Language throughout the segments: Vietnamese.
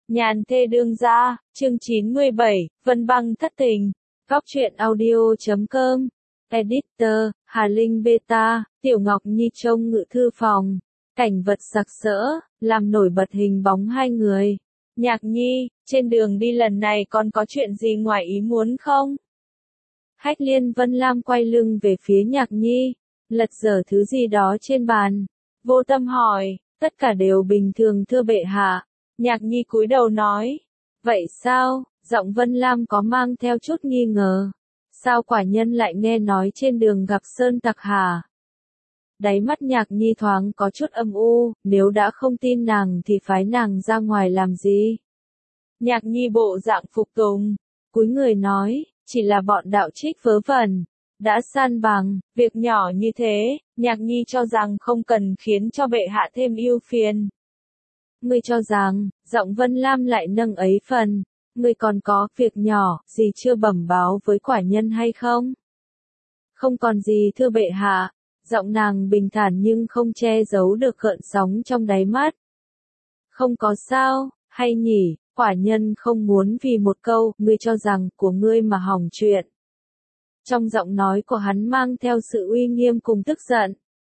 Nhàn thê đương gia, chương 97, Vân băng thất tình. Góc truyện audio.com. Editor, Hà Linh Beta, Tiểu Ngọc Nhi trông ngự thư phòng. Cảnh vật sặc sỡ, làm nổi bật hình bóng hai người. Nhạc Nhi, trên đường đi lần này còn có chuyện gì ngoài ý muốn không? Hách Liên Vân Lam quay lưng về phía Nhạc Nhi, lật dở thứ gì đó trên bàn. Vô Tâm hỏi, tất cả đều bình thường thưa bệ hạ. Nhạc Nhi cúi đầu nói, vậy sao? Giọng Vân Lam có mang theo chút nghi ngờ. Sao quả nhân lại nghe nói trên đường gặp sơn tặc hả? Đáy mắt Nhạc Nhi thoáng có chút âm u, nếu đã không tin nàng thì phái nàng ra ngoài làm gì? Nhạc Nhi bộ dạng phục tùng, cúi người nói, chỉ là bọn đạo trích vớ vẩn, đã san bằng, việc nhỏ như thế, Nhạc Nhi cho rằng không cần khiến cho bệ hạ thêm ưu phiền. Ngươi cho rằng, giọng Vân Lam lại nâng ấy phần, ngươi còn có việc nhỏ gì chưa bẩm báo với quả nhân hay không? Không còn gì thưa bệ hạ, giọng nàng bình thản nhưng không che giấu được gợn sóng trong đáy mắt. Không có sao, hay nhỉ, quả nhân không muốn vì một câu, ngươi cho rằng, của ngươi mà hỏng chuyện. Trong giọng nói của hắn mang theo sự uy nghiêm cùng tức giận.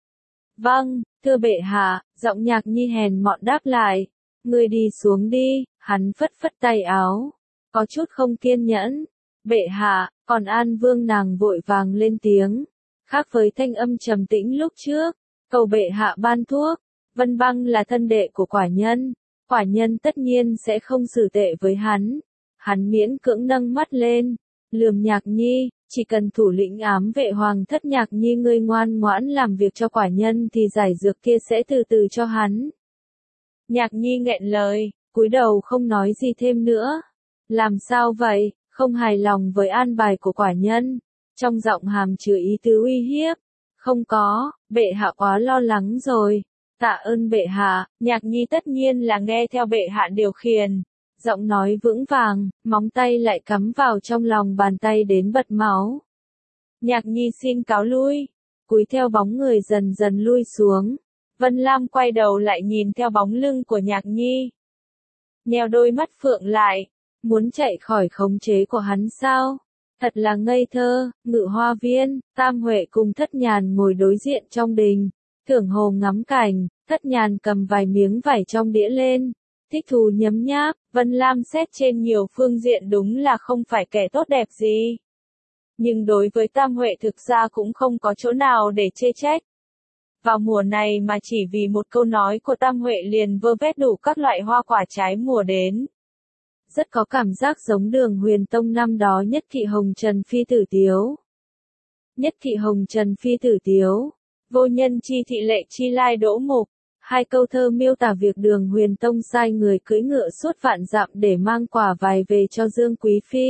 Vâng, thưa bệ hạ, giọng Nhạc Nhi hèn mọn đáp lại. Ngươi đi xuống đi, hắn phất phất tay áo. Có chút không kiên nhẫn. Bệ hạ, còn An Vương nàng vội vàng lên tiếng. Khác với thanh âm trầm tĩnh lúc trước, cầu bệ hạ ban thuốc. Vân băng là thân đệ của quả nhân. Quả nhân tất nhiên sẽ không xử tệ với hắn. Hắn miễn cưỡng nâng mắt lên, lườm Nhạc Nhi. Chỉ cần thủ lĩnh ám vệ hoàng thất Nhạc Nhi ngươi ngoan ngoãn làm việc cho quả nhân thì giải dược kia sẽ từ từ cho hắn. Nhạc Nhi nghẹn lời, cúi đầu không nói gì thêm nữa. Làm sao vậy, không hài lòng với an bài của quả nhân. Trong giọng hàm chứa ý tứ uy hiếp. Không có, bệ hạ quá lo lắng rồi. Tạ ơn bệ hạ, Nhạc Nhi tất nhiên là nghe theo bệ hạ điều khiển. Giọng nói vững vàng, móng tay lại cắm vào trong lòng bàn tay đến bật máu. Nhạc Nhi xin cáo lui, cúi theo bóng người dần dần lui xuống. Vân Lam quay đầu lại nhìn theo bóng lưng của Nhạc Nhi. Nheo đôi mắt phượng lại, muốn chạy khỏi khống chế của hắn sao? Thật là ngây thơ. Ngự hoa viên, Tam Huệ cùng Thất Nhàn ngồi đối diện trong đình. Thưởng hồ ngắm cảnh, Thất Nhàn cầm vài miếng vải trong đĩa lên. Thích thú nhấm nháp, Vân Lam xét trên nhiều phương diện đúng là không phải kẻ tốt đẹp gì. Nhưng đối với Tam Huệ thực ra cũng không có chỗ nào để chê trách. Vào mùa này mà chỉ vì một câu nói của Tam Huệ liền vơ vét đủ các loại hoa quả trái mùa đến. Rất có cảm giác giống Đường Huyền Tông năm đó Nhất Kỵ Hồng Trần Phi Tử Tiếu. Nhất Kỵ Hồng Trần Phi Tử Tiếu, vô nhân chi thị lệ chi lai đỗ mục. Hai câu thơ miêu tả việc Đường Huyền Tông sai người cưỡi ngựa suốt vạn dặm để mang quả vải về cho Dương Quý Phi.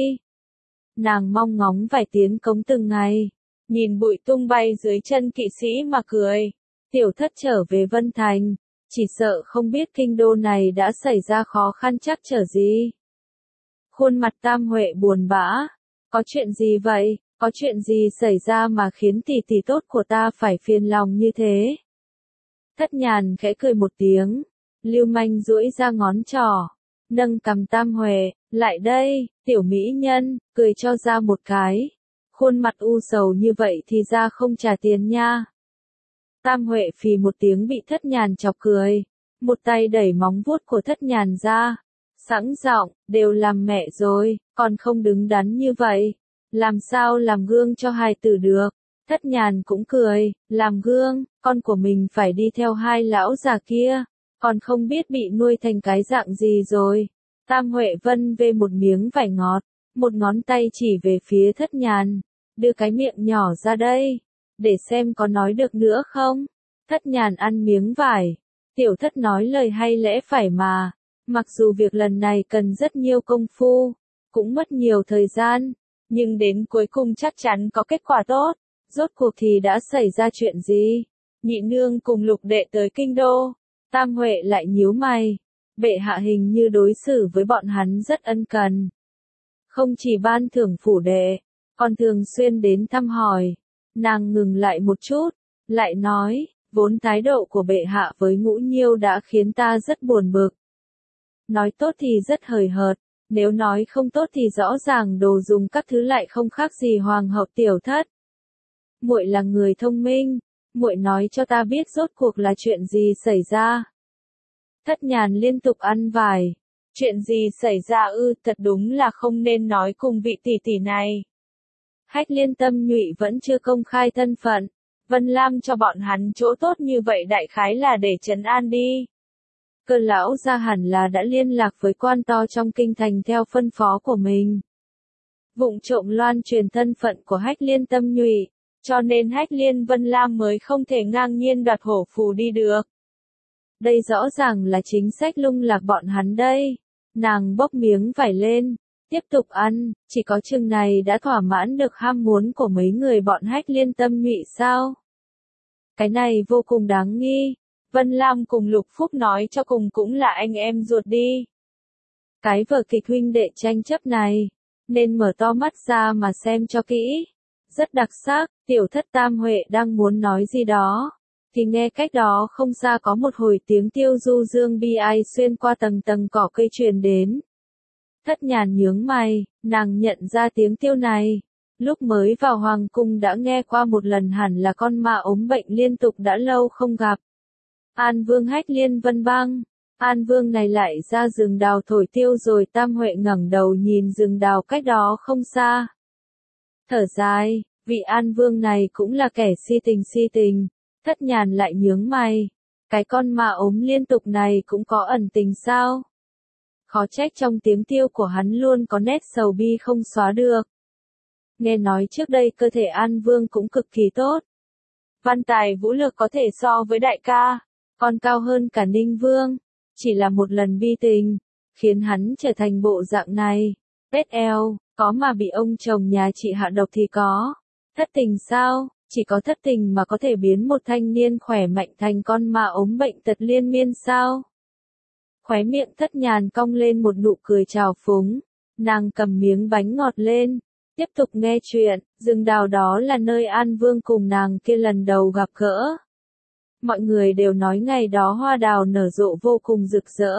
Nàng mong ngóng vải tiến cống từng ngày, nhìn bụi tung bay dưới chân kỵ sĩ mà cười. Tiểu Thất trở về Vân Thành, chỉ sợ không biết kinh đô này đã xảy ra khó khăn trắc trở gì. Khuôn mặt Tam Huệ buồn bã, có chuyện gì vậy, có chuyện gì xảy ra mà khiến tỷ tỷ tốt của ta phải phiền lòng như thế? Thất Nhàn khẽ cười một tiếng, lưu manh duỗi ra ngón trỏ, nâng cằm Tam Huệ, lại đây, tiểu mỹ nhân, cười cho ra một cái. Khuôn mặt u sầu như vậy thì ra không trả tiền nha. Tam Huệ phì một tiếng bị Thất Nhàn chọc cười, một tay đẩy móng vuốt của Thất Nhàn ra. Sẵn giọng, đều làm mẹ rồi, còn không đứng đắn như vậy. Làm sao làm gương cho hài tử được? Thất Nhàn cũng cười, làm gương, con của mình phải đi theo hai lão già kia, còn không biết bị nuôi thành cái dạng gì rồi. Tam Huệ vân về một miếng vải ngọt, một ngón tay chỉ về phía Thất Nhàn, đưa cái miệng nhỏ ra đây, để xem có nói được nữa không. Thất Nhàn ăn miếng vải, Tiểu Thất nói lời hay lẽ phải mà, mặc dù việc lần này cần rất nhiều công phu, cũng mất nhiều thời gian, nhưng đến cuối cùng chắc chắn có kết quả tốt. Rốt cuộc thì đã xảy ra chuyện gì? Nhị nương cùng Lục đệ tới kinh đô. Tam Huệ lại nhíu mày. Bệ hạ hình như đối xử với bọn hắn rất ân cần. Không chỉ ban thưởng phủ đệ, còn thường xuyên đến thăm hỏi. Nàng ngừng lại một chút, lại nói, vốn thái độ của bệ hạ với Ngũ Nhiêu đã khiến ta rất buồn bực. nói tốt thì rất hời hợt, nếu nói không tốt thì rõ ràng đồ dùng các thứ lại không khác gì hoàng hậu tiểu thất. Muội là người thông minh, muội nói cho ta biết rốt cuộc là chuyện gì xảy ra. Thất Nhàn liên tục ăn vài. Chuyện gì xảy ra ư, thật đúng là không nên nói cùng vị tỷ tỷ này. Hách Liên Tâm Nhụy vẫn chưa công khai thân phận, Vân Lam cho bọn hắn chỗ tốt như vậy đại khái là để trấn an đi. Cơ lão gia hẳn là đã liên lạc với quan to trong kinh thành theo phân phó của mình. Vụng trộm loan truyền thân phận của Hách Liên Tâm Nhụy, cho nên Hách Liên Vân Lam mới không thể ngang nhiên đoạt hổ phù đi được. Đây rõ ràng là chính sách lung lạc bọn hắn đây. Nàng bốc miếng vải lên, tiếp tục ăn, chỉ có chừng này đã thỏa mãn được ham muốn của mấy người bọn Hách Liên Tâm Nhụy sao? Cái này vô cùng đáng nghi. Vân Lam cùng Lục Phúc nói cho cùng cũng là anh em ruột đi. Cái vở kịch huynh đệ tranh chấp này, nên mở to mắt ra mà xem cho kỹ. Rất đặc sắc, tiểu thất Tam Huệ đang muốn nói gì đó. Thì nghe cách đó không xa có một hồi tiếng tiêu du dương bi ai xuyên qua tầng tầng cỏ cây truyền đến. Thất Nhàn nhướng mày, nàng nhận ra tiếng tiêu này. Lúc mới vào hoàng cung đã nghe qua một lần, hẳn là con ma ốm bệnh liên tục đã lâu không gặp. An Vương Hách Liên Vân Băng. An Vương này lại ra rừng đào thổi tiêu rồi. Tam Huệ ngẩng đầu nhìn rừng đào cách đó không xa. Thở dài, vị An Vương này cũng là kẻ si tình. Thất Nhàn lại nhướng mày. Cái con ma ốm liên tục này cũng có ẩn tình sao? Khó trách trong tiếng tiêu của hắn luôn có nét sầu bi không xóa được. Nghe nói trước đây cơ thể An Vương cũng cực kỳ tốt. Văn tài vũ lược có thể so với đại ca, còn cao hơn cả Ninh Vương. Chỉ là một lần bi tình, khiến hắn trở thành bộ dạng này. Vết eo, có mà bị ông chồng nhà chị hạ độc thì có. Thất tình sao? Chỉ có thất tình mà có thể biến một thanh niên khỏe mạnh thành con ma ốm bệnh tật liên miên sao? Khóe miệng Thất Nhàn cong lên một nụ cười trào phúng. Nàng cầm miếng bánh ngọt lên, tiếp tục nghe chuyện. Rừng đào đó là nơi An Vương cùng nàng kia lần đầu gặp gỡ. Mọi người đều nói ngày đó hoa đào nở rộ vô cùng rực rỡ.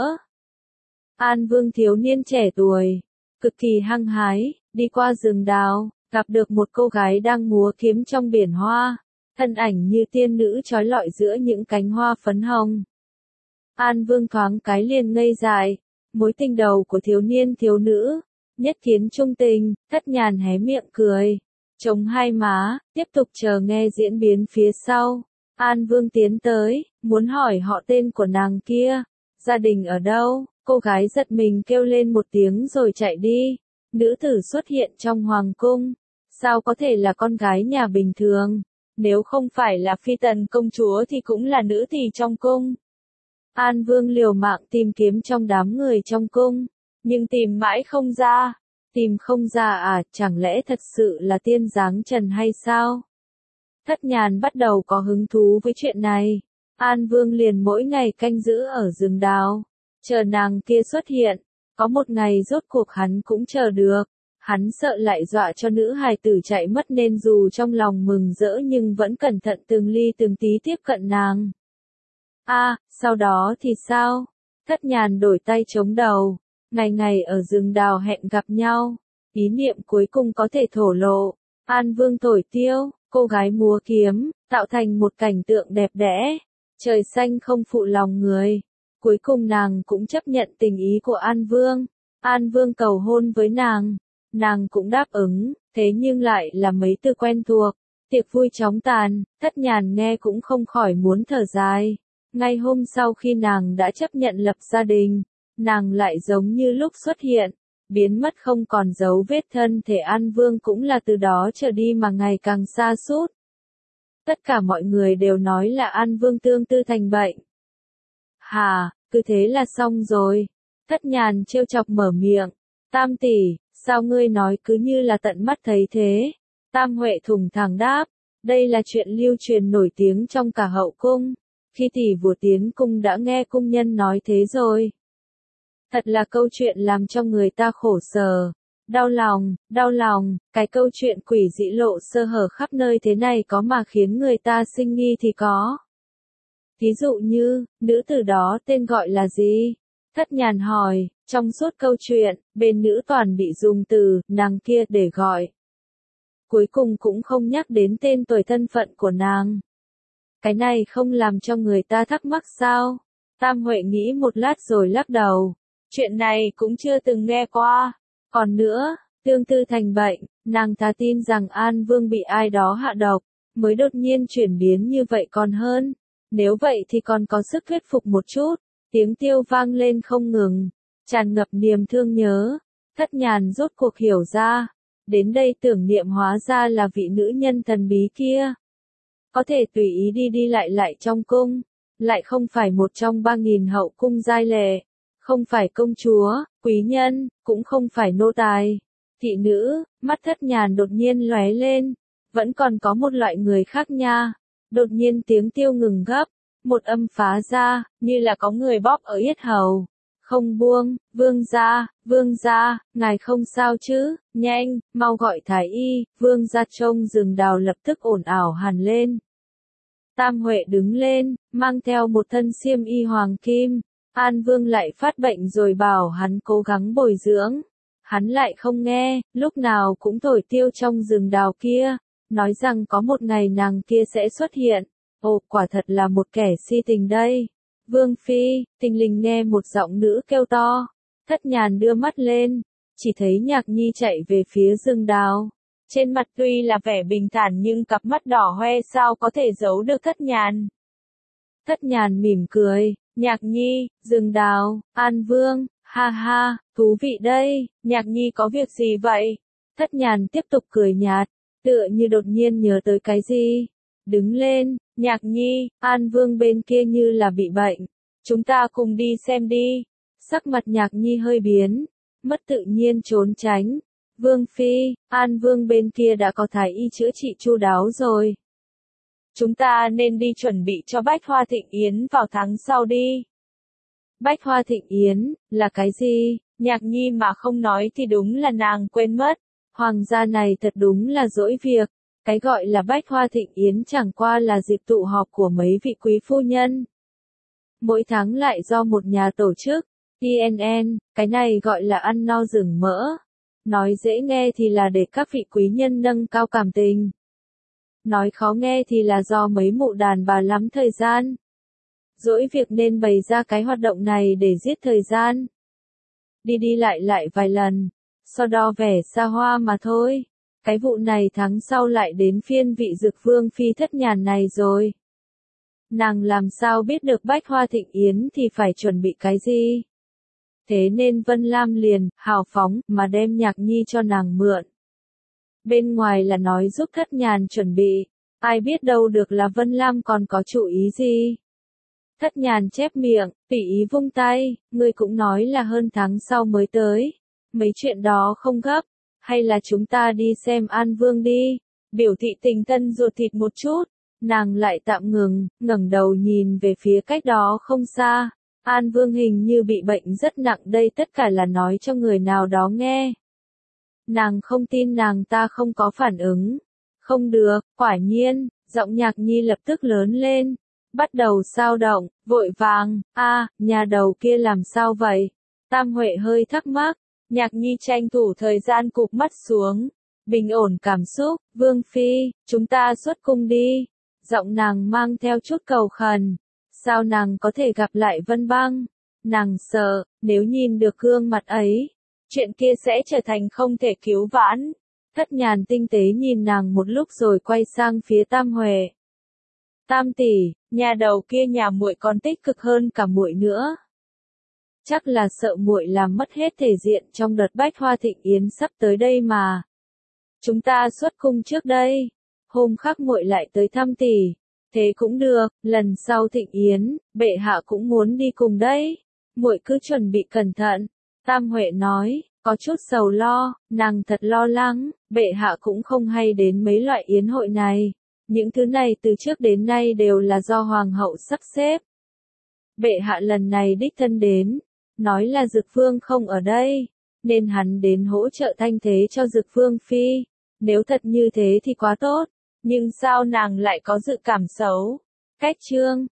An Vương thiếu niên trẻ tuổi, cực kỳ hăng hái, đi qua rừng đào, gặp được một cô gái đang múa kiếm trong biển hoa, thân ảnh như tiên nữ trói lọi giữa những cánh hoa phấn hồng. An Vương thoáng cái liền ngây dại, mối tình đầu của thiếu niên thiếu nữ, nhất kiến trung tình. Thất Nhàn hé miệng cười, chống hai má, tiếp tục chờ nghe diễn biến phía sau. An Vương tiến tới, muốn hỏi họ tên của nàng kia, gia đình ở đâu. Cô gái giật mình kêu lên một tiếng rồi chạy đi. Nữ tử xuất hiện trong hoàng cung, sao có thể là con gái nhà bình thường, nếu không phải là phi tần công chúa thì cũng là nữ tỳ trong cung. An Vương liều mạng tìm kiếm trong đám người trong cung, nhưng tìm mãi không ra. Tìm không ra à, chẳng lẽ thật sự là tiên dáng trần hay sao? Thất Nhàn bắt đầu có hứng thú với chuyện này. An Vương liền mỗi ngày canh giữ ở rừng đào, chờ nàng kia xuất hiện. Có một ngày rốt cuộc hắn cũng chờ được. Hắn sợ lại dọa cho nữ hài tử chạy mất nên dù trong lòng mừng rỡ nhưng vẫn cẩn thận từng ly từng tí tiếp cận nàng. Sau đó thì sao? Thất Nhàn đổi tay chống đầu. Ngày ngày ở rừng đào hẹn gặp nhau. Ý niệm cuối cùng có thể thổ lộ. An Vương thổi tiêu, cô gái múa kiếm, tạo thành một cảnh tượng đẹp đẽ. Trời xanh không phụ lòng người. Cuối cùng nàng cũng chấp nhận tình ý của An Vương. An Vương cầu hôn với nàng. Nàng cũng đáp ứng, thế nhưng lại là mấy từ quen thuộc. Tiệc vui chóng tàn, Thất Nhàn nghe cũng không khỏi muốn thở dài. Ngay hôm sau khi nàng đã chấp nhận lập gia đình, nàng lại giống như lúc xuất hiện, biến mất không còn dấu vết. Thân thể An Vương cũng là từ đó trở đi mà ngày càng sa sút. Tất cả mọi người đều nói là An Vương tương tư thành bệnh. Cứ thế là xong rồi. Thất Nhàn trêu chọc mở miệng. Tam tỷ, sao ngươi nói cứ như là tận mắt thấy thế? Tam Huệ thủng thẳng đáp. Đây là chuyện lưu truyền nổi tiếng trong cả hậu cung. Khi tỷ vừa tiến cung đã nghe cung nhân nói thế rồi. Thật là câu chuyện làm cho người ta khổ sở. Đau lòng, cái câu chuyện quỷ dị lộ sơ hở khắp nơi thế này có mà khiến người ta sinh nghi thì có. Ví dụ như, nữ tử đó tên gọi là gì? Thất Nhàn hỏi, trong suốt câu chuyện, bên nữ toàn bị dùng từ, nàng kia để gọi. Cuối cùng cũng không nhắc đến tên tuổi thân phận của nàng. Cái này không làm cho người ta thắc mắc sao? Tam Huệ nghĩ một lát rồi lắc đầu. Chuyện này cũng chưa từng nghe qua. Còn nữa, tương tư thành bệnh, nàng thà tin rằng An Vương bị ai đó hạ độc, mới đột nhiên chuyển biến như vậy còn hơn. Nếu vậy thì còn có sức thuyết phục một chút. Tiếng tiêu vang lên không ngừng, tràn ngập niềm thương nhớ. Thất Nhàn rốt cuộc hiểu ra. Đến đây tưởng niệm hóa ra là vị nữ nhân thần bí kia. Có thể tùy ý đi lại trong cung, lại không phải một trong 3.000 hậu cung giai lệ, không phải công chúa, quý nhân, cũng không phải nô tài, thị nữ. Mắt Thất Nhàn đột nhiên lóe lên, vẫn còn có một loại người khác nha. Đột nhiên tiếng tiêu ngừng gấp, một âm phá ra, như là có người bóp ở yết hầu. Không buông, vương gia, ngài không sao chứ, nhanh, mau gọi thái y. Vương gia trông rừng đào lập tức ồn ào hẳn lên. Tam Huệ đứng lên, mang theo một thân xiêm y hoàng kim. An Vương lại phát bệnh rồi bảo hắn cố gắng bồi dưỡng. Hắn lại không nghe, lúc nào cũng thổi tiêu trong rừng đào kia, nói rằng có một ngày nàng kia sẽ xuất hiện. Ồ, quả thật là một kẻ si tình đây. Vương phi, Tình Lình nghe một giọng nữ kêu to. Thất Nhàn đưa mắt lên, chỉ thấy Nhạc Nhi chạy về phía rừng đào. Trên mặt tuy là vẻ bình thản nhưng cặp mắt đỏ hoe sao có thể giấu được Thất Nhàn. Thất Nhàn mỉm cười, Nhạc Nhi, rừng đào, An Vương, ha ha, thú vị đây. Nhạc Nhi có việc gì vậy? Thất Nhàn tiếp tục cười nhạt, tựa như đột nhiên nhớ tới cái gì. Đứng lên, Nhạc Nhi, An Vương bên kia như là bị bệnh. Chúng ta cùng đi xem đi. Sắc mặt Nhạc Nhi hơi biến, mất tự nhiên trốn tránh. Vương phi, An Vương bên kia đã có thái y chữa trị chu đáo rồi. Chúng ta nên đi chuẩn bị cho Bách Hoa Thịnh Yến vào tháng sau đi. Bách Hoa Thịnh Yến, là cái gì? Nhạc Nhi mà không nói thì đúng là nàng quên mất. Hoàng gia này thật đúng là dỗi việc. Cái gọi là Bách Hoa Thịnh Yến chẳng qua là dịp tụ họp của mấy vị quý phu nhân. Mỗi tháng lại do một nhà tổ chức. TNN, cái này gọi là ăn no rừng mỡ. Nói dễ nghe thì là để các vị quý nhân nâng cao cảm tình. Nói khó nghe thì là do mấy mụ đàn bà lắm thời gian. Dỗi việc nên bày ra cái hoạt động này để giết thời gian. Đi lại vài lần, so đo vẻ xa hoa mà thôi. Cái vụ này tháng sau lại đến phiên vị Dực Vương phi Thất Nhàn này rồi. Nàng làm sao biết được Bách Hoa Thịnh Yến thì phải chuẩn bị cái gì? Thế nên Vân Lam liền, hào phóng, mà đem Nhạc Nhi cho nàng mượn. Bên ngoài là nói giúp Thất Nhàn chuẩn bị, ai biết đâu được là Vân Lam còn có chủ ý gì. Thất Nhàn chép miệng, tùy ý vung tay, ngươi cũng nói là hơn tháng sau mới tới. Mấy chuyện đó không gấp, hay là chúng ta đi xem An Vương đi, biểu thị tình thân ruột thịt một chút. Nàng lại tạm ngừng, ngẩng đầu nhìn về phía cách đó không xa. An Vương hình như bị bệnh rất nặng đây, tất cả là nói cho người nào đó nghe. Nàng không tin nàng ta không có phản ứng. Không được, quả nhiên, giọng Nhạc Nhi lập tức lớn lên. Bắt đầu xao động, vội vàng, nhà đầu kia làm sao vậy? Tam Huệ hơi thắc mắc, Nhạc Nhi tranh thủ thời gian cụp mắt xuống. Bình ổn cảm xúc, Vương phi, chúng ta xuất cung đi. Giọng nàng mang theo chút cầu khẩn. Sao nàng có thể gặp lại Vân Băng? Nàng sợ, nếu nhìn được gương mặt ấy, chuyện kia sẽ trở thành không thể cứu vãn. Thất Nhàn tinh tế nhìn nàng một lúc rồi quay sang phía Tam Huệ. Tam tỷ, nhà đầu kia nhà muội còn tích cực hơn cả muội nữa. Chắc là sợ muội làm mất hết thể diện trong đợt Bách Hoa Thịnh Yến sắp tới đây mà. Chúng ta xuất cung trước đây, hôm khác muội lại tới thăm tỷ. Thế cũng được, lần sau Thịnh Yến, bệ hạ cũng muốn đi cùng đấy. Muội cứ chuẩn bị cẩn thận. Tam Huệ nói, có chút sầu lo, nàng thật lo lắng, bệ hạ cũng không hay đến mấy loại yến hội này. Những thứ này từ trước đến nay đều là do hoàng hậu sắp xếp. Bệ hạ lần này đích thân đến, nói là Dực Vương không ở đây, nên hắn đến hỗ trợ thanh thế cho Dực Vương phi. Nếu thật như thế thì quá tốt, nhưng sao nàng lại có dự cảm xấu? Cách chương